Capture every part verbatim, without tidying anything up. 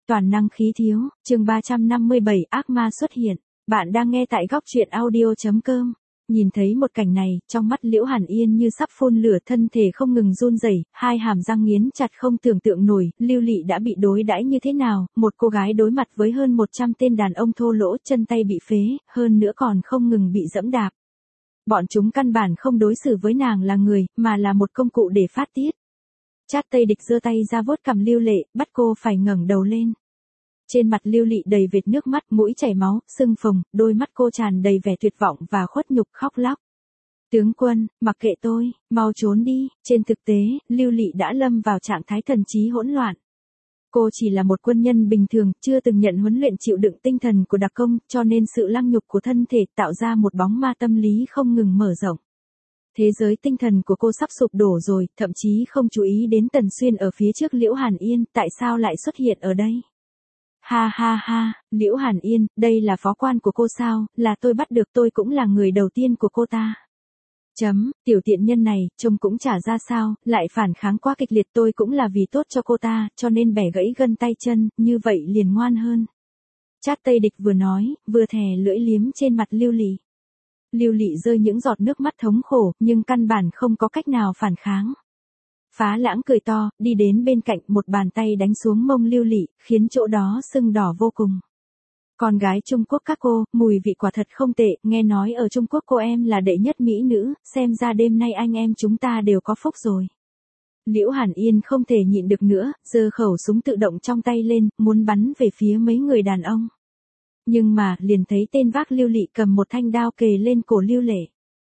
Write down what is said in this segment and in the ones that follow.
toàn năng khí thiếu, chương ba trăm năm mươi bảy ác ma xuất hiện. Bạn đang nghe tại góc truyện audio.com. Nhìn thấy một cảnh này, trong mắt Liễu Hàn Yên như sắp phun lửa, thân thể không ngừng run rẩy, hai hàm răng nghiến chặt không tưởng tượng nổi, Lưu Lị đã bị đối đãi như thế nào, một cô gái đối mặt với hơn một trăm tên đàn ông thô lỗ, chân tay bị phế, hơn nữa còn không ngừng bị dẫm đạp. Bọn chúng căn bản không đối xử với nàng là người, mà là một công cụ để phát tiết. Trát Tây Địch giơ tay ra vuốt cằm Lưu Lệ, bắt cô phải ngẩng đầu lên. Trên mặt Lưu Lị đầy vệt nước mắt, mũi chảy máu, sưng phồng, đôi mắt cô tràn đầy vẻ tuyệt vọng và khuất nhục, khóc lóc. Tướng quân, mặc kệ tôi, mau trốn đi. Trên thực tế, Lưu Lị đã lâm vào trạng thái thần trí hỗn loạn. Cô chỉ là một quân nhân bình thường, chưa từng nhận huấn luyện chịu đựng tinh thần của đặc công, cho nên sự lăng nhục của thân thể tạo ra một bóng ma tâm lý không ngừng mở rộng. Thế giới tinh thần của cô sắp sụp đổ rồi, thậm chí không chú ý đến Tần Xuyên ở phía trước Liễu Hàn Yên, tại sao lại xuất hiện ở đây? Ha ha ha, Liễu Hàn Yên, đây là phó quan của cô sao, là tôi bắt được, tôi cũng là người đầu tiên của cô ta. Chấm, tiểu tiện nhân này, trông cũng chả ra sao, lại phản kháng quá kịch liệt, tôi cũng là vì tốt cho cô ta, cho nên bẻ gãy gân tay chân, như vậy liền ngoan hơn. Trát Tây Địch vừa nói, vừa thè lưỡi liếm trên mặt Lưu Lị. Lưu Lị rơi những giọt nước mắt thống khổ, nhưng căn bản không có cách nào phản kháng. Phá Lãng cười to, đi đến bên cạnh, một bàn tay đánh xuống mông Lưu Lị, khiến chỗ đó sưng đỏ vô cùng. Con gái Trung Quốc các cô, mùi vị quả thật không tệ, nghe nói ở Trung Quốc cô em là đệ nhất mỹ nữ, xem ra đêm nay anh em chúng ta đều có phúc rồi. Liễu Hàn Yên không thể nhịn được nữa, giơ khẩu súng tự động trong tay lên, muốn bắn về phía mấy người đàn ông. Nhưng mà, liền thấy tên vác Lưu Lị cầm một thanh đao kề lên cổ Lưu Lệ.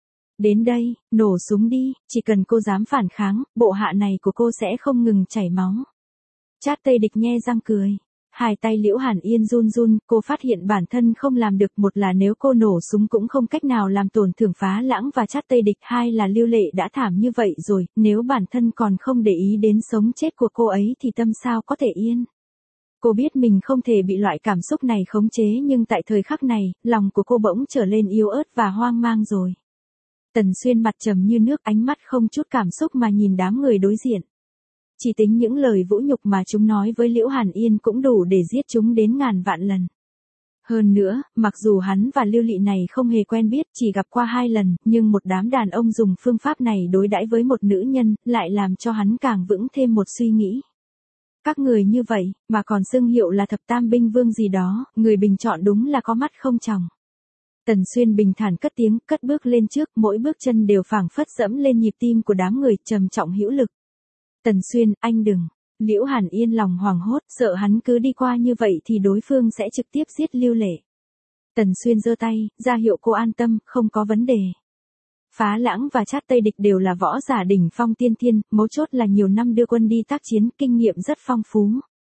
Đến đây, nổ súng đi, chỉ cần cô dám phản kháng, bộ hạ này của cô sẽ không ngừng chảy máu. Trát Tây Địch nhe răng cười. Hai tay Liễu Hàn Yên run run, cô phát hiện bản thân không làm được, một là nếu cô nổ súng cũng không cách nào làm tổn thương Phá Lãng và Trát Tây Địch, hai là Lưu Lệ đã thảm như vậy rồi, nếu bản thân còn không để ý đến sống chết của cô ấy thì tâm sao có thể yên. Cô biết mình không thể bị loại cảm xúc này khống chế, nhưng tại thời khắc này, lòng của cô bỗng trở lên yếu ớt và hoang mang rồi. Tần Xuyên mặt trầm như nước, ánh mắt không chút cảm xúc mà nhìn đám người đối diện. Chỉ tính những lời vũ nhục mà chúng nói với Liễu Hàn Yên cũng đủ để giết chúng đến ngàn vạn lần. Hơn nữa, mặc dù hắn và Lưu Lị này không hề quen biết, chỉ gặp qua hai lần, nhưng một đám đàn ông dùng phương pháp này đối đãi với một nữ nhân, lại làm cho hắn càng vững thêm một suy nghĩ. Các người như vậy, mà còn xưng hiệu là thập tam binh vương gì đó, người bình chọn đúng là có mắt không tròng. Tần Xuyên bình thản cất tiếng, cất bước lên trước, mỗi bước chân đều phảng phất dẫm lên nhịp tim của đám người, trầm trọng hữu lực. Tần Xuyên, anh đừng. Liễu Hàn Yên lòng hoảng hốt, sợ hắn cứ đi qua như vậy thì đối phương sẽ trực tiếp giết Lưu Lệ. Tần Xuyên giơ tay, ra hiệu cô an tâm, không có vấn đề. Phá Lãng và Trát Tây Địch đều là võ giả đỉnh phong tiên thiên, mấu chốt là nhiều năm đưa quân đi tác chiến, kinh nghiệm rất phong phú.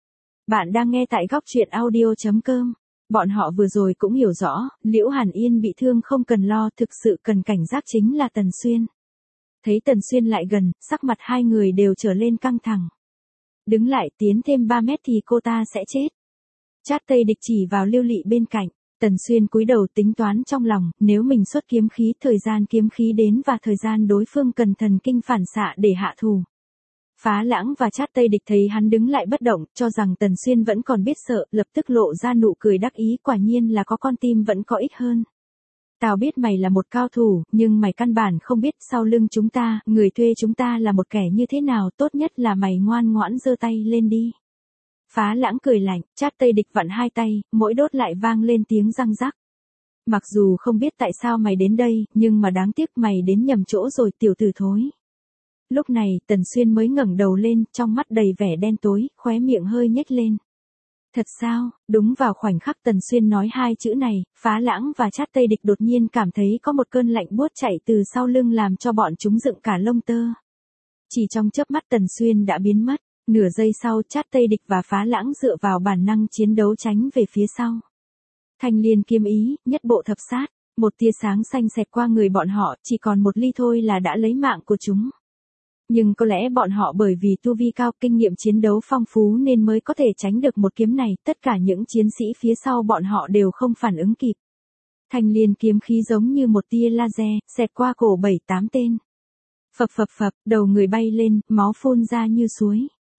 Bạn đang nghe tại góc truyện audio.com. Bọn họ vừa rồi cũng hiểu rõ, Liễu Hàn Yên bị thương không cần lo, thực sự cần cảnh giác chính là Tần Xuyên. Thấy Tần Xuyên lại gần, sắc mặt hai người đều trở lên căng thẳng. Đứng lại, tiến thêm ba mét thì cô ta sẽ chết. Trát Tây Địch chỉ vào Lưu Lị bên cạnh. Tần Xuyên cúi đầu tính toán trong lòng, nếu mình xuất kiếm khí, thời gian kiếm khí đến và thời gian đối phương cần thần kinh phản xạ để hạ thù. Phá Lãng và Trát Tây Địch thấy hắn đứng lại bất động, cho rằng Tần Xuyên vẫn còn biết sợ, lập tức lộ ra nụ cười đắc ý, quả nhiên là có con tim vẫn có ích hơn. Tao biết mày là một cao thủ, nhưng mày căn bản không biết sau lưng chúng ta, người thuê chúng ta là một kẻ như thế nào, tốt nhất là mày ngoan ngoãn giơ tay lên đi. Phá Lãng cười lạnh, Trát Tây Địch vặn hai tay, mỗi đốt lại vang lên tiếng răng rắc. Mặc dù không biết tại sao mày đến đây, nhưng mà đáng tiếc mày đến nhầm chỗ rồi, tiểu tử thối. Lúc này, Tần Xuyên mới ngẩng đầu lên, trong mắt đầy vẻ đen tối, khóe miệng hơi nhếch lên. Thật sao? Đúng vào khoảnh khắc Tần Xuyên nói hai chữ này, Phá Lãng và Trát Tây Địch đột nhiên cảm thấy có một cơn lạnh buốt chạy từ sau lưng làm cho bọn chúng dựng cả lông tơ. Chỉ trong chớp mắt Tần Xuyên đã biến mất, nửa giây sau Trát Tây Địch và Phá Lãng dựa vào bản năng chiến đấu tránh về phía sau. Thanh Liên kiếm ý, nhất bộ thập sát, một tia sáng xanh xẹt qua người bọn họ, chỉ còn một ly thôi là đã lấy mạng của chúng. Nhưng có lẽ bọn họ bởi vì tu vi cao, kinh nghiệm chiến đấu phong phú nên mới có thể tránh được một kiếm này, tất cả những chiến sĩ phía sau bọn họ đều không phản ứng kịp. Thanh Liên kiếm khí giống như một tia laser, xẹt qua cổ bảy tám tên. Phập phập phập, đầu người bay lên, máu phun ra như suối.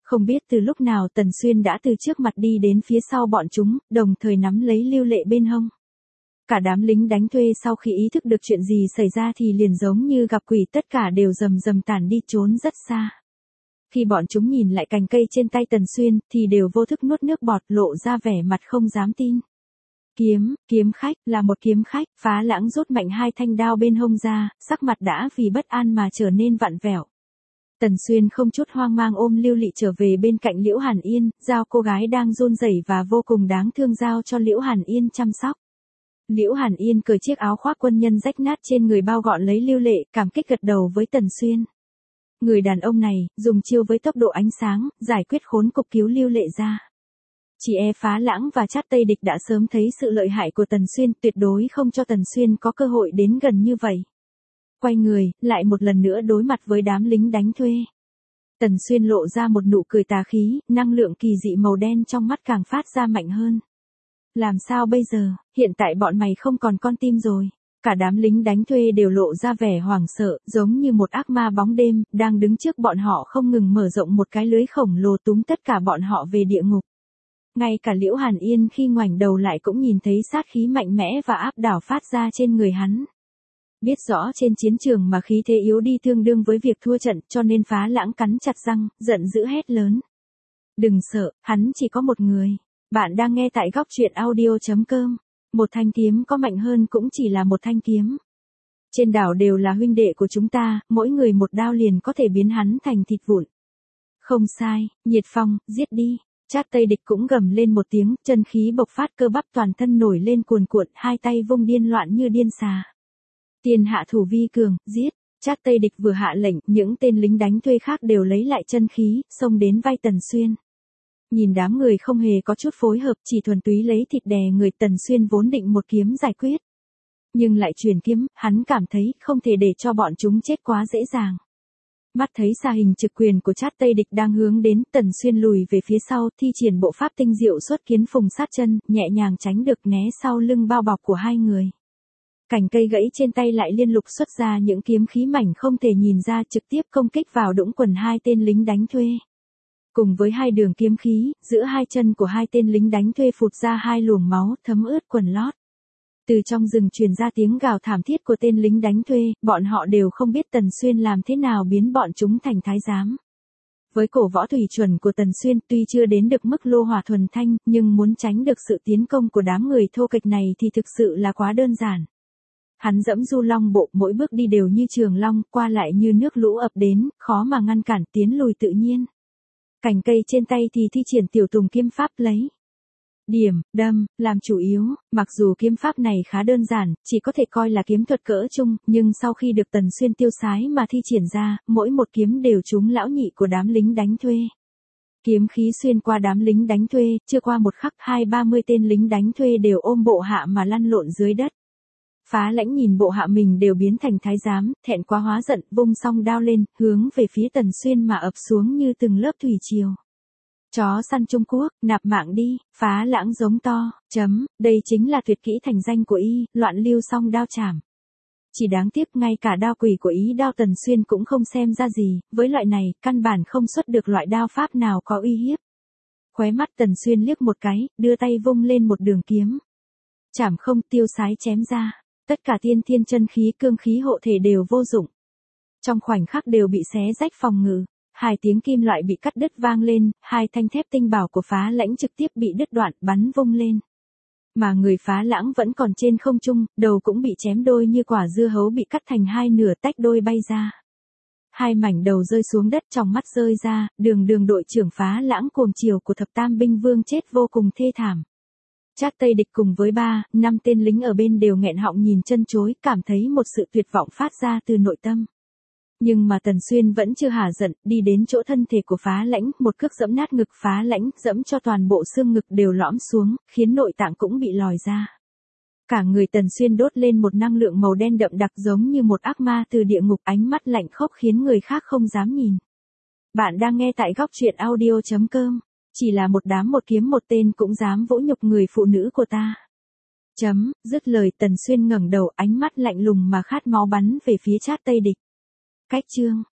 Không biết từ lúc nào Tần Xuyên đã từ trước mặt đi đến phía sau bọn chúng, đồng thời nắm lấy Lưu Lệ bên hông. Cả đám lính đánh thuê sau khi ý thức được chuyện gì xảy ra thì liền giống như gặp quỷ, tất cả đều rầm rầm tản đi trốn rất xa. Khi bọn chúng nhìn lại cành cây trên tay Tần Xuyên thì đều vô thức nuốt nước bọt, lộ ra vẻ mặt không dám tin. Kiếm, kiếm khách, là một kiếm khách. Phá Lãng rút mạnh hai thanh đao bên hông ra, sắc mặt đã vì bất an mà trở nên vặn vẹo. Tần Xuyên không chút hoang mang ôm Lưu Lị trở về bên cạnh Liễu Hàn Yên, giao cô gái đang run rẩy và vô cùng đáng thương giao cho Liễu Hàn Yên chăm sóc. Liễu Hàn Yên cởi chiếc áo khoác quân nhân rách nát trên người bao gọn lấy Lưu Lệ, cảm kích gật đầu với Tần Xuyên. Người đàn ông này, dùng chiêu với tốc độ ánh sáng, giải quyết khốn cục cứu Lưu Lệ ra. Chỉ e Phá Lãng và Trác Tây Địch đã sớm thấy sự lợi hại của Tần Xuyên, tuyệt đối không cho Tần Xuyên có cơ hội đến gần như vậy. Quay người, lại một lần nữa đối mặt với đám lính đánh thuê. Tần Xuyên lộ ra một nụ cười tà khí, năng lượng kỳ dị màu đen trong mắt càng phát ra mạnh hơn. Làm sao bây giờ, hiện tại bọn mày không còn con tim rồi. Cả đám lính đánh thuê đều lộ ra vẻ hoảng sợ, giống như một ác ma bóng đêm, đang đứng trước bọn họ không ngừng mở rộng một cái lưới khổng lồ túm tất cả bọn họ về địa ngục. Ngay cả Liễu Hàn Yên khi ngoảnh đầu lại cũng nhìn thấy sát khí mạnh mẽ và áp đảo phát ra trên người hắn. Biết rõ trên chiến trường mà khí thế yếu đi tương đương với việc thua trận, cho nên Phá Lãng cắn chặt răng, giận dữ hét lớn. Đừng sợ, hắn chỉ có một người. Bạn đang nghe tại góc truyện audio chấm com. Một thanh kiếm có mạnh hơn cũng chỉ là một thanh kiếm. Trên đảo đều là huynh đệ của chúng ta, mỗi người một đao liền có thể biến hắn thành thịt vụn. Không sai, Nhiệt Phong, giết đi. Trác Tây Địch cũng gầm lên một tiếng, chân khí bộc phát, cơ bắp toàn thân nổi lên cuồn cuộn, hai tay vung điên loạn như điên xà. Tiền hạ thủ vi cường, giết. Trác Tây Địch vừa hạ lệnh, những tên lính đánh thuê khác đều lấy lại chân khí, xông đến vai Tần Xuyên. Nhìn đám người không hề có chút phối hợp, chỉ thuần túy lấy thịt đè người, Tần Xuyên vốn định một kiếm giải quyết. Nhưng lại truyền kiếm, hắn cảm thấy không thể để cho bọn chúng chết quá dễ dàng. Mắt thấy xa hình trực quyền của Trác Tây Địch đang hướng đến, Tần Xuyên lùi về phía sau, thi triển bộ pháp tinh diệu xuất kiến phùng sát chân, nhẹ nhàng tránh được né sau lưng bao bọc của hai người. Cành cây gãy trên tay lại liên lục xuất ra những kiếm khí mảnh không thể nhìn ra, trực tiếp công kích vào đũng quần hai tên lính đánh thuê. Cùng với hai đường kiếm khí, giữa hai chân của hai tên lính đánh thuê phụt ra hai luồng máu, thấm ướt quần lót. Từ trong rừng truyền ra tiếng gào thảm thiết của tên lính đánh thuê, bọn họ đều không biết Tần Xuyên làm thế nào biến bọn chúng thành thái giám. Với cổ võ thủy chuẩn của Tần Xuyên tuy chưa đến được mức lô hỏa thuần thanh, nhưng muốn tránh được sự tiến công của đám người thô kệch này thì thực sự là quá đơn giản. Hắn dẫm du long bộ, mỗi bước đi đều như trường long, qua lại như nước lũ ập đến, khó mà ngăn cản, tiến lùi tự nhiên. Cành cây trên tay thì thi triển tiểu tùng kiếm pháp lấy điểm, đâm, làm chủ yếu, mặc dù kiếm pháp này khá đơn giản, chỉ có thể coi là kiếm thuật cỡ trung, nhưng sau khi được Tần Xuyên tiêu sái mà thi triển ra, mỗi một kiếm đều trúng lão nhị của đám lính đánh thuê. Kiếm khí xuyên qua đám lính đánh thuê, chưa qua một khắc hai ba mươi tên lính đánh thuê đều ôm bộ hạ mà lăn lộn dưới đất. Phá Lãnh nhìn bộ hạ mình đều biến thành thái giám, thẹn quá hóa giận, vung song đao lên, hướng về phía Tần Xuyên mà ập xuống như từng lớp thủy triều. Chó săn Trung Quốc, nạp mạng đi. Phá Lãng giống to, chấm, đây chính là tuyệt kỹ thành danh của y, loạn lưu song đao chảm. Chỉ đáng tiếc ngay cả đao quỷ của ý đao Tần Xuyên cũng không xem ra gì, với loại này, căn bản không xuất được loại đao pháp nào có uy hiếp. Khóe mắt Tần Xuyên liếc một cái, đưa tay vung lên một đường kiếm. Chảm không, tiêu sái chém ra. Tất cả tiên thiên chân khí cương khí hộ thể đều vô dụng. Trong khoảnh khắc đều bị xé rách phòng ngự. Hai tiếng kim loại bị cắt đứt vang lên, hai thanh thép tinh bảo của Phá Lãnh trực tiếp bị đứt đoạn, bắn vung lên. Mà người Phá Lãng vẫn còn trên không trung, đầu cũng bị chém đôi như quả dưa hấu bị cắt thành hai nửa, tách đôi bay ra. Hai mảnh đầu rơi xuống đất, trong mắt rơi ra, đường đường đội trưởng Phá Lãng cuồng chiều của thập tam binh vương chết vô cùng thê thảm. Trác Tây Địch cùng với ba, năm tên lính ở bên đều nghẹn họng nhìn chân chối, cảm thấy một sự tuyệt vọng phát ra từ nội tâm. Nhưng mà Tần Xuyên vẫn chưa hả giận, đi đến chỗ thân thể của Phá Lãnh, một cước giẫm nát ngực Phá Lãnh, giẫm cho toàn bộ xương ngực đều lõm xuống, khiến nội tạng cũng bị lòi ra. Cả người Tần Xuyên đốt lên một năng lượng màu đen đậm đặc giống như một ác ma từ địa ngục, ánh mắt lạnh khốc khiến người khác không dám nhìn. Bạn đang nghe tại góc truyện audio chấm com. Chỉ là một đám một kiếm một tên cũng dám vỗ nhục người phụ nữ của ta. Chấm, dứt lời Tần Xuyên ngẩng đầu, ánh mắt lạnh lùng mà khát máu bắn về phía Trác Tây Địch. Cách chương.